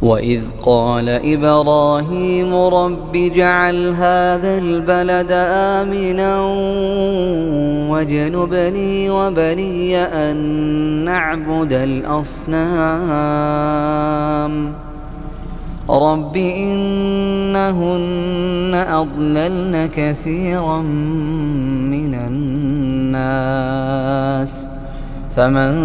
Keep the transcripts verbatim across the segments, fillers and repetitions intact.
وإذ قال إبراهيم رب اجعل هذا البلد آمنا واجنبني وبني أن نعبد الأصنام رب إنهن أضللن كثيرا من الناس فمن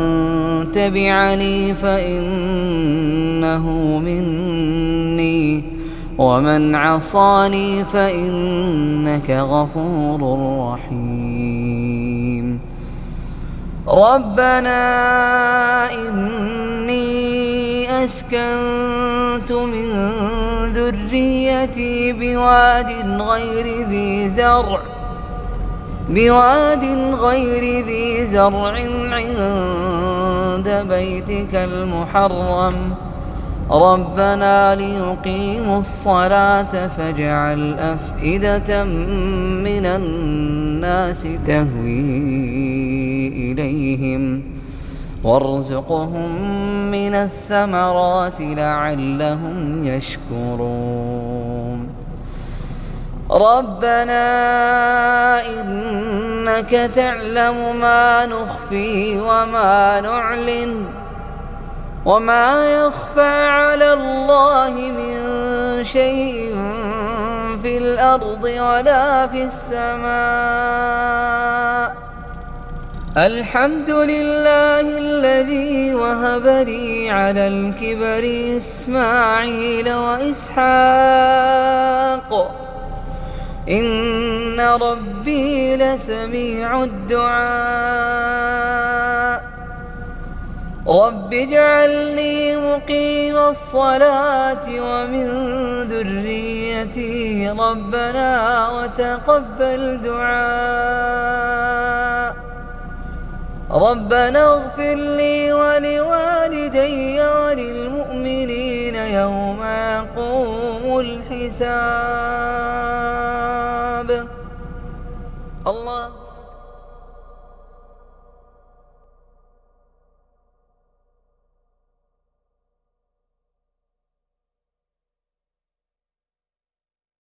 تبعني فإنه مني ومن عصاني فإنك غفور رحيم ربنا إني أسكنت من ذريتي بواد غير ذي زرع بواد غير ذي زرع عند بيتك المحرم ربنا ليقيموا الصلاة فاجعل أفئدة من الناس تهوي إليهم وارزقهم من الثمرات لعلهم يشكرون ربنا إنك تعلم ما نخفي وما نعلن وما يخفى على الله من شيء في الأرض ولا في السماء الحمد لله الذي وهب لي على الكبر إسماعيل وإسحاق إن ربي لسميع الدعاء رب اجعلني مقيم الصلاة ومن ذريتي ربنا وتقبل دعاء ربنا اغفر لي ولوالدي وللمؤمنين يوم يقوم الحساب الله